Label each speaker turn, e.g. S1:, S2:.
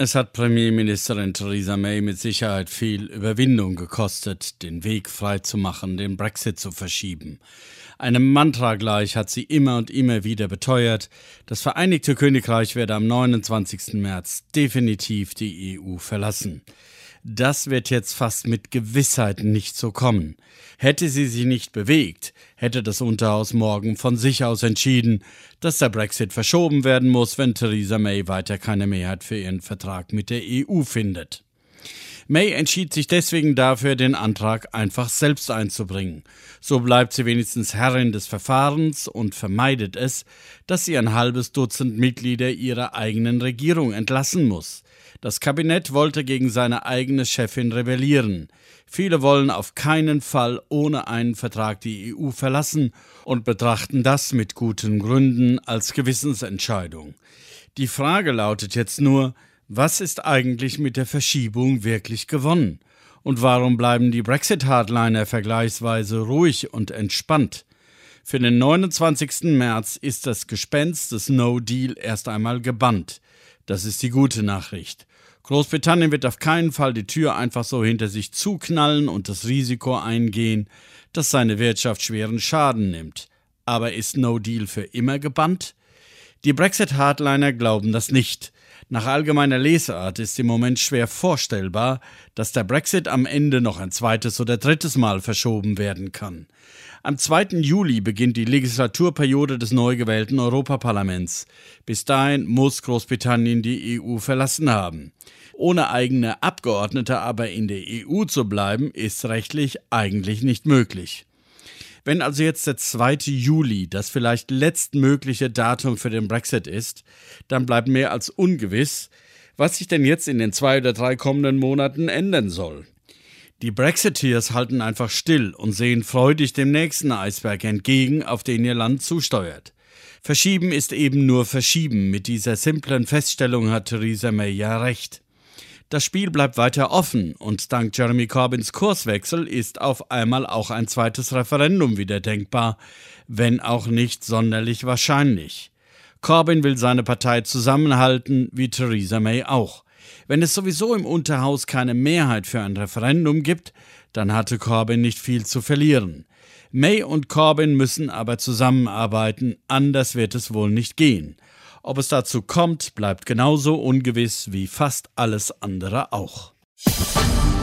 S1: Es hat Premierministerin Theresa May mit Sicherheit viel Überwindung gekostet, den Weg freizumachen, den Brexit zu verschieben. Einem Mantra gleich hat sie immer und immer wieder beteuert, das Vereinigte Königreich werde am 29. März definitiv die EU verlassen. Das wird jetzt fast mit Gewissheit nicht so kommen. Hätte sie sich nicht bewegt, hätte das Unterhaus morgen von sich aus entschieden, dass der Brexit verschoben werden muss, wenn Theresa May weiter keine Mehrheit für ihren Vertrag mit der EU findet. May entschied sich deswegen dafür, den Antrag einfach selbst einzubringen. So bleibt sie wenigstens Herrin des Verfahrens und vermeidet es, dass sie ein halbes Dutzend Mitglieder ihrer eigenen Regierung entlassen muss. Das Kabinett wollte gegen seine eigene Chefin rebellieren. Viele wollen auf keinen Fall ohne einen Vertrag die EU verlassen und betrachten das mit guten Gründen als Gewissensentscheidung. Die Frage lautet jetzt nur, was ist eigentlich mit der Verschiebung wirklich gewonnen? Und warum bleiben die Brexit-Hardliner vergleichsweise ruhig und entspannt? Für den 29. März ist das Gespenst des No-Deal erst einmal gebannt. Das ist die gute Nachricht. Großbritannien wird auf keinen Fall die Tür einfach so hinter sich zuknallen und das Risiko eingehen, dass seine Wirtschaft schweren Schaden nimmt. Aber ist No-Deal für immer gebannt? Die Brexit-Hardliner glauben das nicht. Nach allgemeiner Lesart ist im Moment schwer vorstellbar, dass der Brexit am Ende noch ein zweites oder drittes Mal verschoben werden kann. Am 2. Juli beginnt die Legislaturperiode des neu gewählten Europaparlaments. Bis dahin muss Großbritannien die EU verlassen haben. Ohne eigene Abgeordnete aber in der EU zu bleiben, ist rechtlich eigentlich nicht möglich. Wenn also jetzt der 2. Juli das vielleicht letztmögliche Datum für den Brexit ist, dann bleibt mehr als ungewiss, was sich denn jetzt in den 2 oder 3 kommenden Monaten ändern soll. Die Brexiteers halten einfach still und sehen freudig dem nächsten Eisberg entgegen, auf den ihr Land zusteuert. Verschieben ist eben nur verschieben. Mit dieser simplen Feststellung hat Theresa May ja recht. Das Spiel bleibt weiter offen und dank Jeremy Corbyns Kurswechsel ist auf einmal auch ein zweites Referendum wieder denkbar, wenn auch nicht sonderlich wahrscheinlich. Corbyn will seine Partei zusammenhalten, wie Theresa May auch. Wenn es sowieso im Unterhaus keine Mehrheit für ein Referendum gibt, dann hatte Corbyn nicht viel zu verlieren. May und Corbyn müssen aber zusammenarbeiten, anders wird es wohl nicht gehen. Ob es dazu kommt, bleibt genauso ungewiss wie fast alles andere auch.